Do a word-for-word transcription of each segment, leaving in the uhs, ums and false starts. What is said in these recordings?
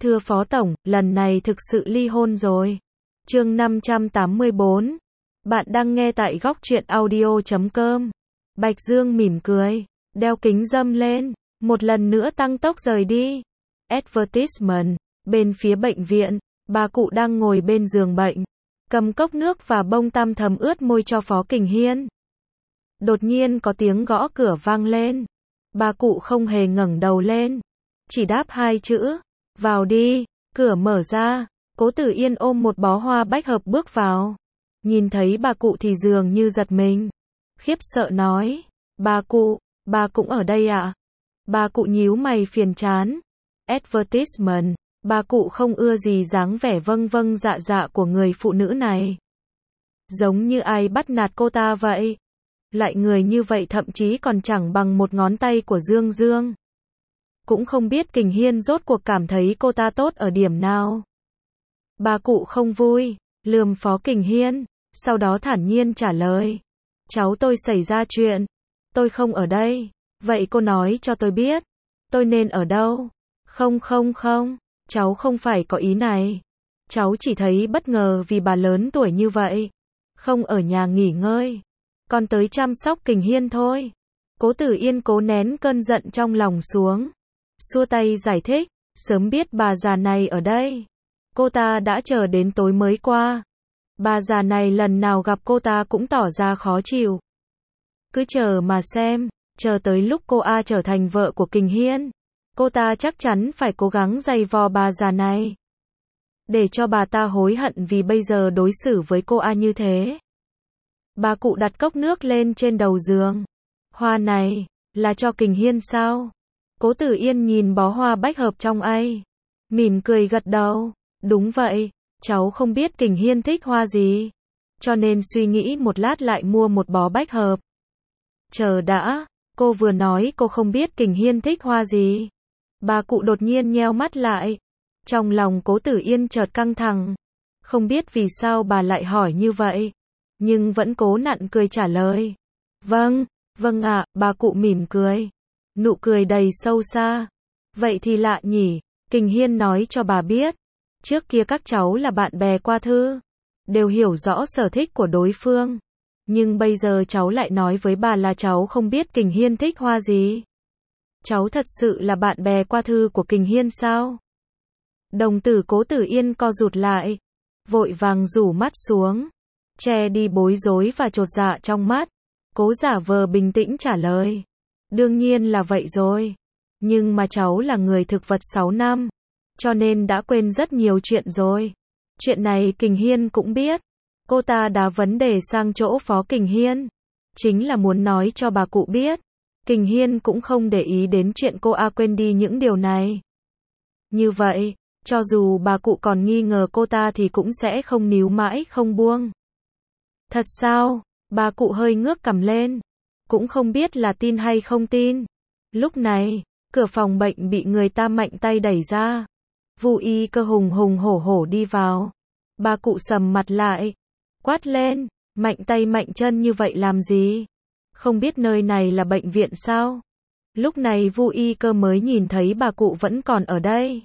Thưa Phó Tổng, lần này thực sự ly hôn rồi. Chương năm trăm tám mươi bốn. Bạn đang nghe tại góc truyện audio chấm com. Bạch Dương mỉm cười, đeo kính râm lên, một lần nữa tăng tốc rời đi. Advertisement, bên phía bệnh viện, bà cụ đang ngồi bên giường bệnh, cầm cốc nước và bông tăm thấm ướt môi cho Phó Kình Hiên. Đột nhiên có tiếng gõ cửa vang lên. Bà cụ không hề ngẩng đầu lên, chỉ đáp hai chữ, vào đi. Cửa mở ra, Cố Tử Yên ôm một bó hoa bách hợp bước vào. Nhìn thấy bà cụ thì dường như giật mình, khiếp sợ nói, bà cụ, bà cũng ở đây ạ? À? Bà cụ nhíu mày phiền chán. Advertisement, bà cụ không ưa gì dáng vẻ vâng vâng dạ dạ của người phụ nữ này. Giống như ai bắt nạt cô ta vậy. Lại người như vậy thậm chí còn chẳng bằng một ngón tay của Dương Dương. Cũng không biết Kình Hiên rốt cuộc cảm thấy cô ta tốt ở điểm nào. Bà cụ không vui, lườm Phó Kình Hiên, sau đó thản nhiên trả lời. Cháu tôi xảy ra chuyện. Tôi không ở đây. Vậy cô nói cho tôi biết. Tôi nên ở đâu? Không không không, cháu không phải có ý này. Cháu chỉ thấy bất ngờ vì bà lớn tuổi như vậy. Không ở nhà nghỉ ngơi. Còn tới chăm sóc Kình Hiên thôi. Cố Tử Yên cố nén cơn giận trong lòng xuống. Xua tay giải thích, sớm biết bà già này ở đây. Cô ta đã chờ đến tối mới qua. Bà già này lần nào gặp cô ta cũng tỏ ra khó chịu. Cứ chờ mà xem, chờ tới lúc cô A trở thành vợ của Kình Hiên. Cô ta chắc chắn phải cố gắng giày vò bà già này. Để cho bà ta hối hận vì bây giờ đối xử với cô A như thế. Bà cụ đặt cốc nước lên trên đầu giường. Hoa này, là cho Kình Hiên sao? Cố Tử Yên nhìn bó hoa bách hợp trong ai. Mỉm cười gật đầu. Đúng vậy, cháu không biết Kình Hiên thích hoa gì. Cho nên suy nghĩ một lát lại mua một bó bách hợp. Chờ đã, cô vừa nói cô không biết Kình Hiên thích hoa gì. Bà cụ đột nhiên nheo mắt lại. Trong lòng Cố Tử Yên chợt căng thẳng. Không biết vì sao bà lại hỏi như vậy. Nhưng vẫn cố nặn cười trả lời. Vâng, vâng ạ, bà cụ mỉm cười. Nụ cười đầy sâu xa. Vậy thì lạ nhỉ, Kình Hiên nói cho bà biết. Trước kia các cháu là bạn bè qua thư. Đều hiểu rõ sở thích của đối phương. Nhưng bây giờ cháu lại nói với bà là cháu không biết Kình Hiên thích hoa gì. Cháu thật sự là bạn bè qua thư của Kình Hiên sao? Đồng tử Cố Tử Yên co rụt lại. Vội vàng rủ mắt xuống. Che đi bối rối và chột dạ trong mắt. Cố giả vờ bình tĩnh trả lời. Đương nhiên là vậy rồi. Nhưng mà cháu là người thực vật sáu năm. Cho nên đã quên rất nhiều chuyện rồi. Chuyện này Kình Hiên cũng biết. Cô ta đá vấn đề sang chỗ Phó Kình Hiên. Chính là muốn nói cho bà cụ biết. Kình Hiên cũng không để ý đến chuyện cô A quên đi những điều này. Như vậy, cho dù bà cụ còn nghi ngờ cô ta thì cũng sẽ không níu mãi không buông. Thật sao? Bà cụ hơi ngước cằm lên. Cũng không biết là tin hay không tin. Lúc này, cửa phòng bệnh bị người ta mạnh tay đẩy ra. Vu Y Cơ hùng hùng hổ hổ đi vào. Bà cụ sầm mặt lại. Quát lên, mạnh tay mạnh chân như vậy làm gì? Không biết nơi này là bệnh viện sao? Lúc này Vu Y Cơ mới nhìn thấy bà cụ vẫn còn ở đây.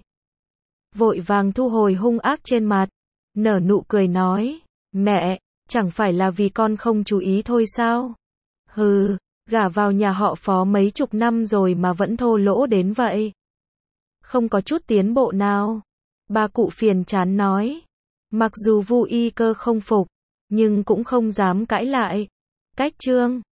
Vội vàng thu hồi hung ác trên mặt. Nở nụ cười nói. Mẹ, chẳng phải là vì con không chú ý thôi sao? Hừ, gả vào nhà họ Phó mấy chục năm rồi mà vẫn thô lỗ đến vậy. Không có chút tiến bộ nào. Bà cụ phiền chán nói. Mặc dù Vu Y Cơ không phục, nhưng cũng không dám cãi lại. Cách chương